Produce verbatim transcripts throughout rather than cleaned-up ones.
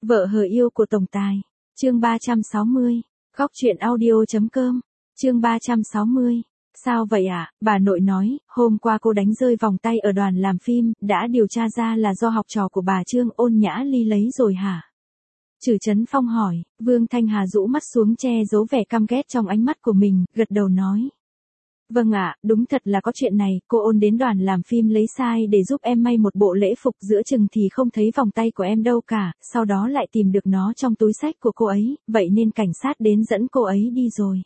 Vợ hờ yêu của tổng tài. Chương ba trăm sáu mươi. Khóc chuyện audio chấm com. Chương ba trăm sáu mươi. Sao vậy ạ? À? Bà nội nói, hôm qua cô đánh rơi vòng tay ở đoàn làm phim, đã điều tra ra là do học trò của bà Trương Ôn Nhã Ly lấy rồi hả? Trử Chấn Phong hỏi. Vương Thanh Hà rũ mắt xuống che giấu vẻ căm ghét trong ánh mắt của mình, gật đầu nói. Vâng ạ, đúng thật là có chuyện này, cô Ôn đến đoàn làm phim lấy sai để giúp em may một bộ lễ phục, giữa chừng thì không thấy vòng tay của em đâu cả, sau đó lại tìm được nó trong túi xách của cô ấy, vậy nên cảnh sát đến dẫn cô ấy đi rồi.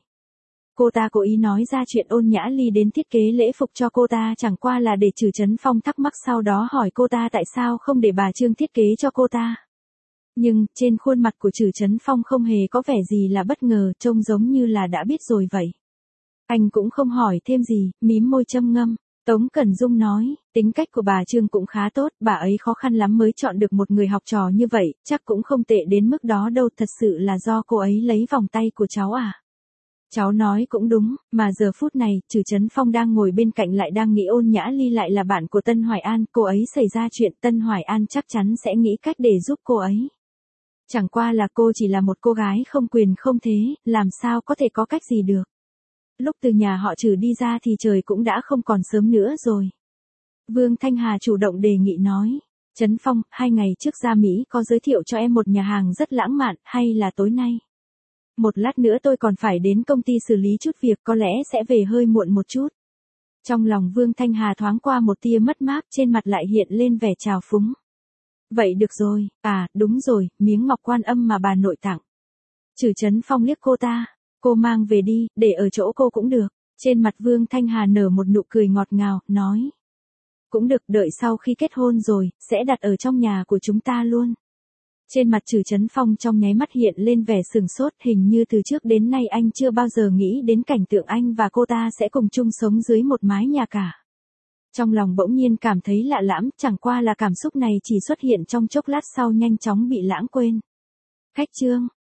Cô ta cố ý nói ra chuyện Ôn Nhã Ly đến thiết kế lễ phục cho cô ta chẳng qua là để Trử Chấn Phong thắc mắc, sau đó hỏi cô ta tại sao không để bà Trương thiết kế cho cô ta. Nhưng, trên khuôn mặt của Trử Chấn Phong không hề có vẻ gì là bất ngờ, trông giống như là đã biết rồi vậy. Anh cũng không hỏi thêm gì, mím môi châm ngâm. Tống Cẩn Dung nói, tính cách của bà Trương cũng khá tốt, bà ấy khó khăn lắm mới chọn được một người học trò như vậy, chắc cũng không tệ đến mức đó đâu, thật sự là do cô ấy lấy vòng tay của cháu à. Cháu nói cũng đúng, mà giờ phút này, Trử Chấn Phong đang ngồi bên cạnh lại đang nghĩ Ôn Nhã Ly lại là bạn của Tân Hoài An, cô ấy xảy ra chuyện, Tân Hoài An chắc chắn sẽ nghĩ cách để giúp cô ấy. Chẳng qua là cô chỉ là một cô gái không quyền không thế, làm sao có thể có cách gì được. Lúc từ nhà họ Trử đi ra thì trời cũng đã không còn sớm nữa rồi. Vương Thanh Hà chủ động đề nghị nói. Chấn Phong, hai ngày trước ra Mỹ có giới thiệu cho em một nhà hàng rất lãng mạn, hay là tối nay? Một lát nữa tôi còn phải đến công ty xử lý chút việc, có lẽ sẽ về hơi muộn một chút. Trong lòng Vương Thanh Hà thoáng qua một tia mất mát, trên mặt lại hiện lên vẻ trào phúng. Vậy được rồi, à, đúng rồi, miếng ngọc Quan Âm mà bà nội tặng. Trử Chấn Phong liếc cô ta. Cô mang về đi, để ở chỗ cô cũng được. Trên mặt Vương Thanh Hà nở một nụ cười ngọt ngào, nói. Cũng được, đợi sau khi kết hôn rồi, sẽ đặt ở trong nhà của chúng ta luôn. Trên mặt Trử Chấn Phong trong nháy mắt hiện lên vẻ sừng sốt, hình như từ trước đến nay anh chưa bao giờ nghĩ đến cảnh tượng anh và cô ta sẽ cùng chung sống dưới một mái nhà cả. Trong lòng bỗng nhiên cảm thấy lạ lẫm, chẳng qua là cảm xúc này chỉ xuất hiện trong chốc lát sau nhanh chóng bị lãng quên. Khách Trương.